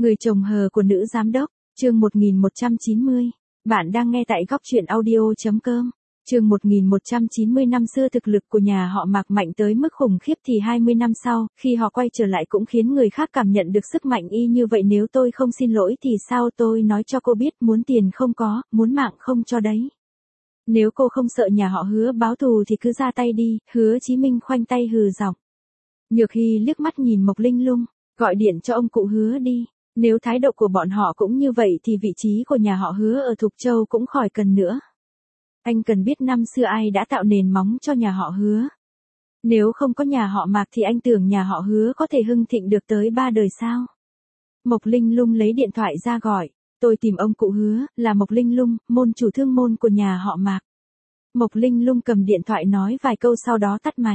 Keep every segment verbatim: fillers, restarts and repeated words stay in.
Người chồng hờ của nữ giám đốc, chương một nghìn một trăm chín mươi. Bạn đang nghe tại góc truyện audio.com. Chương một nghìn một trăm chín mươi. Năm xưa thực lực của nhà họ Mạc mạnh tới mức khủng khiếp thì hai mươi năm sau, khi họ quay trở lại cũng khiến người khác cảm nhận được sức mạnh y như vậy. Nếu tôi không xin lỗi thì sao? Tôi nói cho cô biết, muốn tiền không có, muốn mạng không cho đấy. Nếu cô không sợ nhà họ Hứa báo thù thì cứ ra tay đi. Hứa Chí Minh khoanh tay hừ giọng. Nhược Hy liếc mắt nhìn Mộc Linh Lung, gọi điện cho ông cụ Hứa đi. Nếu thái độ của bọn họ cũng như vậy thì vị trí của nhà họ Hứa ở Thục Châu cũng khỏi cần nữa. Anh cần biết năm xưa ai đã tạo nền móng cho nhà họ Hứa. Nếu không có nhà họ Mạc thì anh tưởng nhà họ Hứa có thể hưng thịnh được tới ba đời sao? Mộc Linh Lung lấy điện thoại ra gọi. Tôi tìm ông cụ Hứa, là Mộc Linh Lung, môn chủ thương môn của nhà họ Mạc. Mộc Linh Lung cầm điện thoại nói vài câu sau đó tắt máy.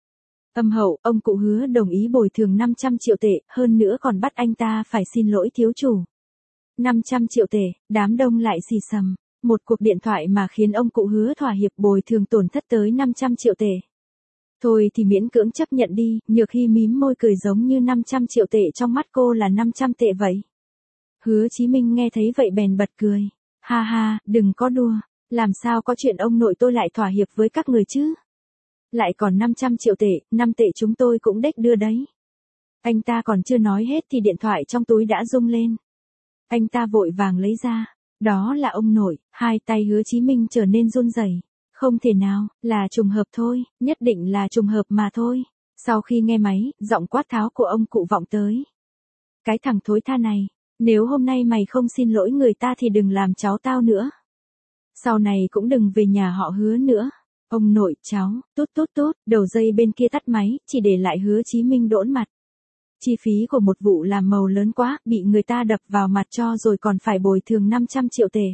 Âm hậu, ông cụ Hứa đồng ý bồi thường năm trăm triệu tệ, hơn nữa còn bắt anh ta phải xin lỗi thiếu chủ. năm trăm triệu tệ, đám đông lại xì xầm. Một cuộc điện thoại mà khiến ông cụ Hứa thỏa hiệp bồi thường tổn thất tới năm trăm triệu tệ. Thôi thì miễn cưỡng chấp nhận đi. Nhược Hy mím môi cười giống như năm trăm triệu tệ trong mắt cô là năm trăm tệ vậy. Hứa Chí Minh nghe thấy vậy bèn bật cười. Ha ha, đừng có đùa. Làm sao có chuyện ông nội tôi lại thỏa hiệp với các người chứ? Lại còn năm trăm triệu tệ, năm tệ chúng tôi cũng đếch đưa đấy. Anh ta còn chưa nói hết thì điện thoại trong túi đã rung lên. Anh ta vội vàng lấy ra. Đó là ông nội. Hai tay Hứa Chí Minh trở nên run rẩy. Không thể nào, là trùng hợp thôi, nhất định là trùng hợp mà thôi. Sau khi nghe máy, giọng quát tháo của ông cụ vọng tới. Cái thằng thối tha này, nếu hôm nay mày không xin lỗi người ta thì đừng làm cháu tao nữa. Sau này cũng đừng về nhà họ Hứa nữa. Ông nội, cháu, tốt tốt tốt, đầu dây bên kia tắt máy, chỉ để lại Hứa Chí Minh đỗn mặt. Chi phí của một vụ làm màu lớn quá, bị người ta đập vào mặt cho rồi còn phải bồi thường năm trăm triệu tệ.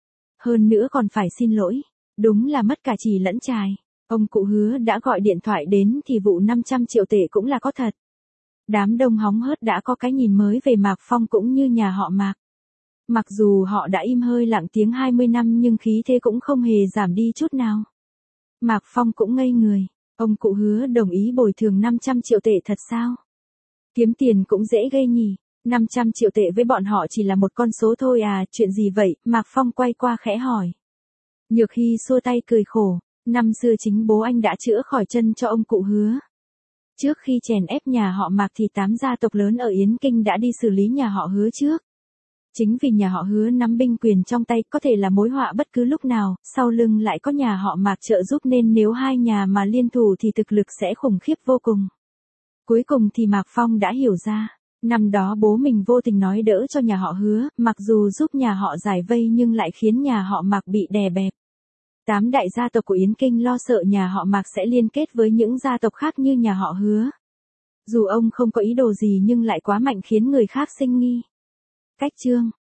Hơn nữa còn phải xin lỗi. Đúng là mất cả chì lẫn chài. Ông cụ Hứa đã gọi điện thoại đến thì vụ năm trăm triệu tệ cũng là có thật. Đám đông hóng hớt đã có cái nhìn mới về Mạc Phong cũng như nhà họ Mạc. Mặc dù họ đã im hơi lặng tiếng hai mươi năm nhưng khí thế cũng không hề giảm đi chút nào. Mạc Phong cũng ngây người. Ông cụ Hứa đồng ý bồi thường năm trăm triệu tệ thật sao? Kiếm tiền cũng dễ ghê nhỉ. năm trăm triệu tệ với bọn họ chỉ là một con số thôi à, chuyện gì vậy? Mạc Phong quay qua khẽ hỏi. Nhược Hy xua tay cười khổ. Năm xưa chính bố anh đã chữa khỏi chân cho ông cụ Hứa. Trước khi chèn ép nhà họ Mạc thì tám gia tộc lớn ở Yến Kinh đã đi xử lý nhà họ Hứa trước. Chính vì nhà họ Hứa nắm binh quyền trong tay có thể là mối họa bất cứ lúc nào, sau lưng lại có nhà họ Mạc trợ giúp nên nếu hai nhà mà liên thủ thì thực lực sẽ khủng khiếp vô cùng. Cuối cùng thì Mạc Phong đã hiểu ra. Năm đó bố mình vô tình nói đỡ cho nhà họ Hứa, mặc dù giúp nhà họ giải vây nhưng lại khiến nhà họ Mạc bị đè bẹp. Tám đại gia tộc của Yến Kinh lo sợ nhà họ Mạc sẽ liên kết với những gia tộc khác như nhà họ Hứa. Dù ông không có ý đồ gì nhưng lại quá mạnh khiến người khác sinh nghi. Cách chương